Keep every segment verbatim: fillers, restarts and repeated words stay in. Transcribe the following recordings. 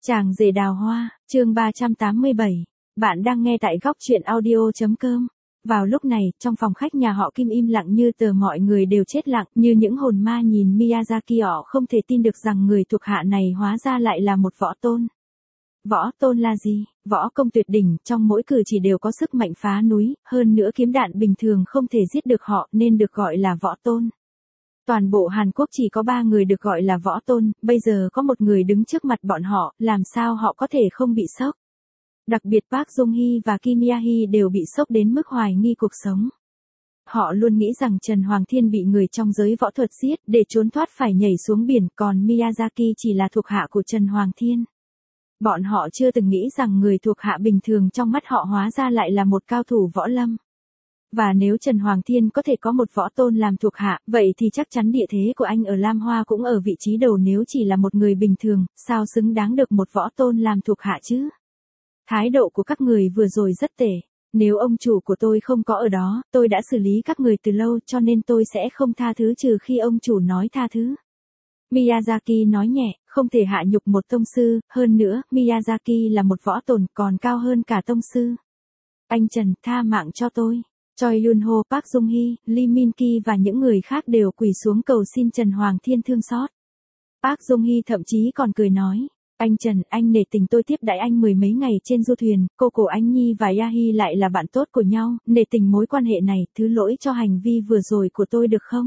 Chàng rể đào hoa, chương ba trăm tám mươi bảy. Bạn đang nghe tại góc truyện audio.com. Vào lúc này, trong phòng khách nhà họ Kim im lặng như tờ, mọi người đều chết lặng, như những hồn ma nhìn Miyazaki. Họ không thể tin được rằng người thuộc hạ này hóa ra lại là một võ tôn. Võ tôn là gì? Võ công tuyệt đỉnh, trong mỗi cử chỉ đều có sức mạnh phá núi, hơn nữa kiếm đạn bình thường không thể giết được họ, nên được gọi là võ tôn. Toàn bộ Hàn Quốc chỉ có ba người được gọi là võ tôn, bây giờ có một người đứng trước mặt bọn họ, làm sao họ có thể không bị sốc. Đặc biệt Park Jong-hee và Kim Ya-hee đều bị sốc đến mức hoài nghi cuộc sống. Họ luôn nghĩ rằng Trần Hoàng Thiên bị người trong giới võ thuật giết, để trốn thoát phải nhảy xuống biển, còn Miyazaki chỉ là thuộc hạ của Trần Hoàng Thiên. Bọn họ chưa từng nghĩ rằng người thuộc hạ bình thường trong mắt họ hóa ra lại là một cao thủ võ lâm. Và nếu Trần Hoàng Thiên có thể có một võ tôn làm thuộc hạ, vậy thì chắc chắn địa thế của anh ở Lam Hoa cũng ở vị trí đầu. Nếu chỉ là một người bình thường, sao xứng đáng được một võ tôn làm thuộc hạ chứ? Thái độ của các người vừa rồi rất tệ. Nếu ông chủ của tôi không có ở đó, tôi đã xử lý các người từ lâu, cho nên tôi sẽ không tha thứ trừ khi ông chủ nói tha thứ. Miyazaki nói nhẹ, không thể hạ nhục một tông sư, hơn nữa, Miyazaki là một võ tôn còn cao hơn cả tông sư. Anh Trần, tha mạng cho tôi. Choi Yun-ho, Park Jong-hee, Lee Min-ki và những người khác đều quỳ xuống cầu xin Trần Hoàng Thiên thương xót. Park Jong-hee thậm chí còn cười nói, anh Trần, anh nể tình tôi tiếp đãi anh mười mấy ngày trên du thuyền, cô cổ Anh Nhi và Ya-hee lại là bạn tốt của nhau, nể tình mối quan hệ này, thứ lỗi cho hành vi vừa rồi của tôi được không?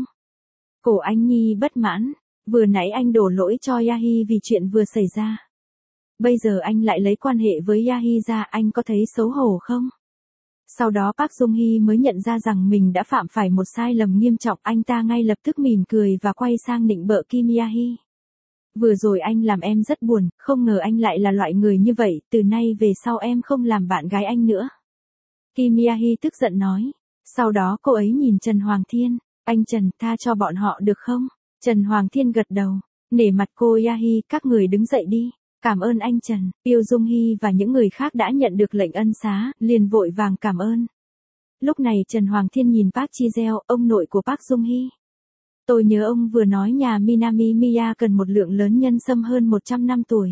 Cổ Anh Nhi bất mãn, vừa nãy anh đổ lỗi cho Ya-hee vì chuyện vừa xảy ra. Bây giờ anh lại lấy quan hệ với Ya-hee ra, anh có thấy xấu hổ không? Sau đó Park Jong-hee mới nhận ra rằng mình đã phạm phải một sai lầm nghiêm trọng, anh ta ngay lập tức mỉm cười và quay sang nịnh bợ Kim Ya-hee. Vừa rồi anh làm em rất buồn, không ngờ anh lại là loại người như vậy, từ nay về sau em không làm bạn gái anh nữa. Kim Ya-hee tức giận nói. Sau đó cô ấy nhìn Trần Hoàng Thiên, anh Trần, tha cho bọn họ được không? Trần Hoàng Thiên gật đầu, nể mặt cô Ya-hee, các người đứng dậy đi. Cảm ơn anh Trần, Pyo Jung-hee và những người khác đã nhận được lệnh ân xá, liền vội vàng cảm ơn. Lúc này Trần Hoàng Thiên nhìn Park Ji-jeon, ông nội của Park Jong-hee. Tôi nhớ ông vừa nói nhà Minami Miya cần một lượng lớn nhân sâm hơn một trăm năm tuổi.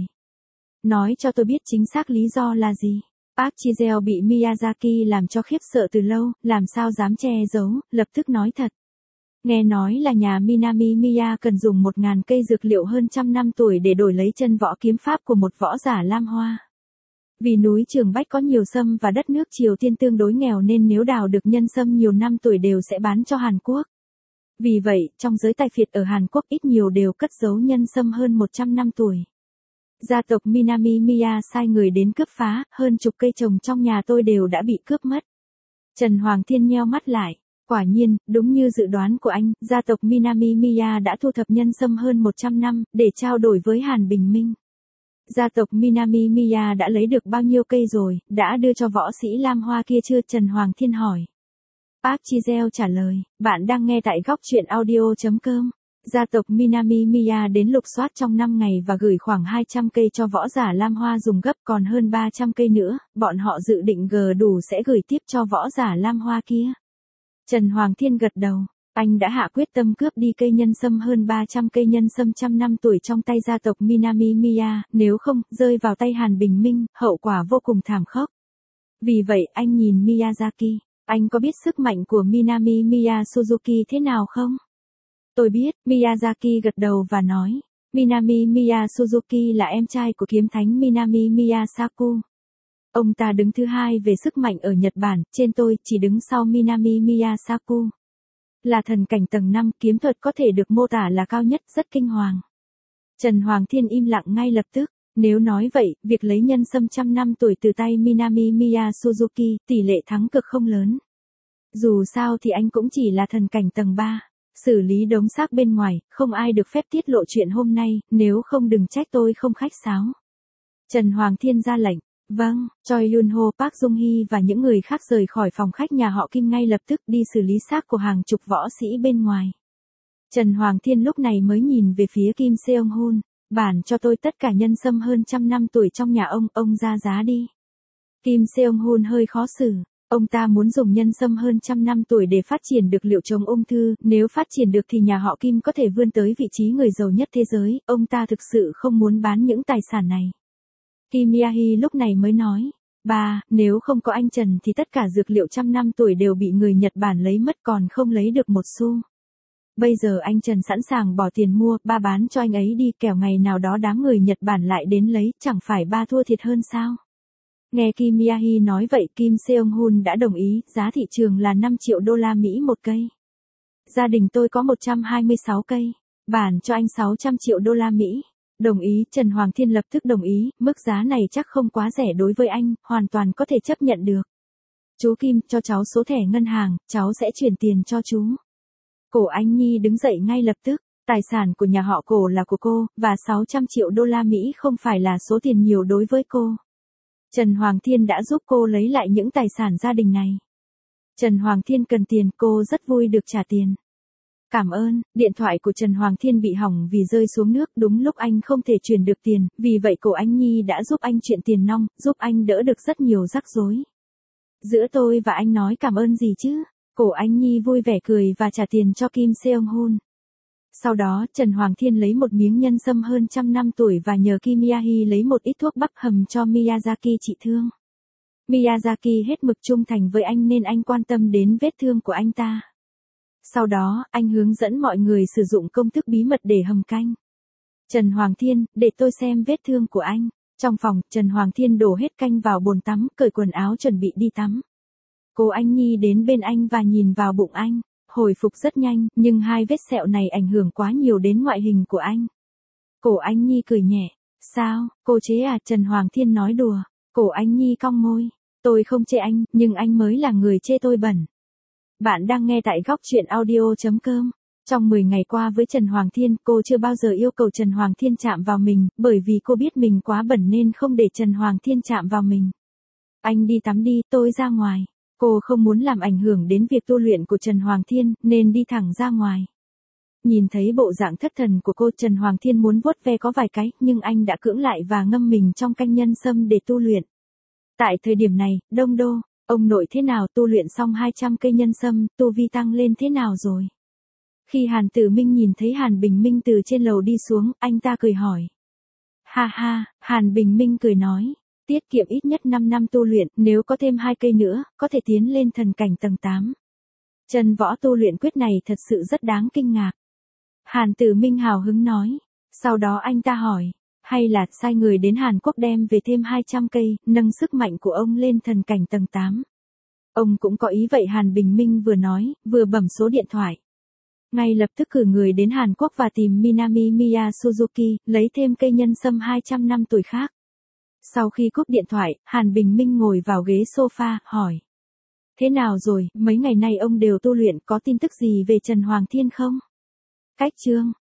Nói cho tôi biết chính xác lý do là gì. Park Ji-jeon bị Miyazaki làm cho khiếp sợ từ lâu, làm sao dám che giấu, lập tức nói thật. Nghe nói là nhà Minami Miya cần dùng một ngàn cây dược liệu hơn trăm năm tuổi để đổi lấy chân võ kiếm pháp của một võ giả Lam Hoa. Vì núi Trường Bách có nhiều sâm và đất nước Triều Tiên tương đối nghèo nên nếu đào được nhân sâm nhiều năm tuổi đều sẽ bán cho Hàn Quốc. Vì vậy, trong giới tài phiệt ở Hàn Quốc ít nhiều đều cất giấu nhân sâm hơn một trăm năm tuổi. Gia tộc Minami Miya sai người đến cướp phá, hơn chục cây trồng trong nhà tôi đều đã bị cướp mất. Trần Hoàng Thiên nheo mắt lại. Quả nhiên, đúng như dự đoán của anh, gia tộc Minami Miya đã thu thập nhân sâm hơn một trăm năm, để trao đổi với Hàn Bình Minh. Gia tộc Minami Miya đã lấy được bao nhiêu cây rồi, đã đưa cho võ sĩ Lam Hoa kia chưa? Trần Hoàng Thiên hỏi. Park Ji-jeon trả lời, bạn đang nghe tại góc truyện audio.com. Gia tộc Minami Miya đến lục soát trong năm ngày và gửi khoảng hai trăm cây cho võ giả Lam Hoa dùng gấp, còn hơn ba trăm cây nữa, bọn họ dự định gờ đủ sẽ gửi tiếp cho võ giả Lam Hoa kia. Trần Hoàng Thiên gật đầu, anh đã hạ quyết tâm cướp đi cây nhân sâm hơn ba trăm cây nhân sâm trăm năm tuổi trong tay gia tộc Minami Miya, nếu không, rơi vào tay Hàn Bình Minh, hậu quả vô cùng thảm khốc. Vì vậy, anh nhìn Miyazaki, anh có biết sức mạnh của Minami Miya Suzuki thế nào không? Tôi biết, Miyazaki gật đầu và nói, Minami Miya Suzuki là em trai của kiếm thánh Minami Miya Saku. Ông ta đứng thứ hai về sức mạnh ở Nhật Bản, trên tôi, chỉ đứng sau Minami Miya Saku. Là thần cảnh tầng năm, kiếm thuật có thể được mô tả là cao nhất, rất kinh hoàng. Trần Hoàng Thiên im lặng ngay lập tức, nếu nói vậy, việc lấy nhân sâm trăm năm tuổi từ tay Minami Miya Suzuki, tỷ lệ thắng cực không lớn. Dù sao thì anh cũng chỉ là thần cảnh tầng ba, xử lý đống xác bên ngoài, không ai được phép tiết lộ chuyện hôm nay, nếu không đừng trách tôi không khách sáo. Trần Hoàng Thiên ra lệnh. Vâng, Choi Yun-ho, Park Jong-hee và những người khác rời khỏi phòng khách nhà họ Kim ngay lập tức đi xử lý xác của hàng chục võ sĩ bên ngoài. Trần Hoàng Thiên lúc này mới nhìn về phía Kim Seong-hun, bản cho tôi tất cả nhân sâm hơn trăm năm tuổi trong nhà ông, ông ra giá đi. Kim Seong-hun hơi khó xử, ông ta muốn dùng nhân sâm hơn trăm năm tuổi để phát triển được liệu chống ung thư, nếu phát triển được thì nhà họ Kim có thể vươn tới vị trí người giàu nhất thế giới, ông ta thực sự không muốn bán những tài sản này. Kim Mia-hee lúc này mới nói, ba, nếu không có anh Trần thì tất cả dược liệu trăm năm tuổi đều bị người Nhật Bản lấy mất còn không lấy được một xu. Bây giờ anh Trần sẵn sàng bỏ tiền mua, ba bán cho anh ấy đi, kẻo ngày nào đó đám người Nhật Bản lại đến lấy, chẳng phải ba thua thiệt hơn sao? Nghe Kim Mia-hee nói vậy, Kim Seong-hun đã đồng ý, giá thị trường là năm triệu đô la Mỹ một cây. Gia đình tôi có một trăm hai mươi sáu cây, bản cho anh sáu trăm triệu đô la Mỹ. Đồng ý, Trần Hoàng Thiên lập tức đồng ý, mức giá này chắc không quá rẻ đối với anh, hoàn toàn có thể chấp nhận được. Chú Kim, cho cháu số thẻ ngân hàng, cháu sẽ chuyển tiền cho chú. Cổ Anh Nhi đứng dậy ngay lập tức, tài sản của nhà họ Cổ là của cô, và sáu trăm triệu đô la Mỹ không phải là số tiền nhiều đối với cô. Trần Hoàng Thiên đã giúp cô lấy lại những tài sản gia đình này. Trần Hoàng Thiên cần tiền, cô rất vui được trả tiền. Cảm ơn, điện thoại của Trần Hoàng Thiên bị hỏng vì rơi xuống nước, đúng lúc anh không thể chuyển được tiền, vì vậy Cổ Anh Nhi đã giúp anh chuyển tiền nong, giúp anh đỡ được rất nhiều rắc rối. Giữa tôi và anh nói cảm ơn gì chứ? Cổ Anh Nhi vui vẻ cười và trả tiền cho Kim Seong-hun. Sau đó, Trần Hoàng Thiên lấy một miếng nhân sâm hơn trăm năm tuổi và nhờ Kim Mia-hee lấy một ít thuốc bắc hầm cho Miyazaki trị thương. Miyazaki hết mực trung thành với anh nên anh quan tâm đến vết thương của anh ta. Sau đó, anh hướng dẫn mọi người sử dụng công thức bí mật để hầm canh. Trần Hoàng Thiên, để tôi xem vết thương của anh. Trong phòng, Trần Hoàng Thiên đổ hết canh vào bồn tắm, cởi quần áo chuẩn bị đi tắm. Cô Anh Nhi đến bên anh và nhìn vào bụng anh. Hồi phục rất nhanh, nhưng hai vết sẹo này ảnh hưởng quá nhiều đến ngoại hình của anh. Cổ Anh Nhi cười nhẹ. Sao, cô chế à? Trần Hoàng Thiên nói đùa. Cổ Anh Nhi cong môi. Tôi không chê anh, nhưng anh mới là người chê tôi bẩn. Bạn đang nghe tại góc truyện audio chấm com. Trong mười ngày qua với Trần Hoàng Thiên, cô chưa bao giờ yêu cầu Trần Hoàng Thiên chạm vào mình, bởi vì cô biết mình quá bẩn nên không để Trần Hoàng Thiên chạm vào mình. Anh đi tắm đi, tôi ra ngoài. Cô không muốn làm ảnh hưởng đến việc tu luyện của Trần Hoàng Thiên, nên đi thẳng ra ngoài. Nhìn thấy bộ dạng thất thần của cô, Trần Hoàng Thiên muốn vuốt ve có vài cái, nhưng anh đã cưỡng lại và ngâm mình trong canh nhân sâm để tu luyện. Tại thời điểm này, Đông Đô, ông nội thế nào, tu luyện xong hai trăm cây nhân sâm, tu vi tăng lên thế nào rồi? Khi Hàn Tử Minh nhìn thấy Hàn Bình Minh từ trên lầu đi xuống, anh ta cười hỏi. Ha ha, Hàn Bình Minh cười nói. Tiết kiệm ít nhất năm năm tu luyện, nếu có thêm hai cây nữa, có thể tiến lên thần cảnh tầng tám. Chân võ tu luyện quyết này thật sự rất đáng kinh ngạc. Hàn Tử Minh hào hứng nói. Sau đó anh ta hỏi, hay là sai người đến Hàn Quốc đem về thêm hai trăm cây, nâng sức mạnh của ông lên thần cảnh tầng tám. Ông cũng có ý vậy, Hàn Bình Minh vừa nói, vừa bấm số điện thoại. Ngay lập tức cử người đến Hàn Quốc và tìm Minami Miya Suzuki, lấy thêm cây nhân sâm hai trăm năm tuổi khác. Sau khi cúp điện thoại, Hàn Bình Minh ngồi vào ghế sofa, hỏi. Thế nào rồi, mấy ngày nay ông đều tu luyện, có tin tức gì về Trần Hoàng Thiên không? Cách chương.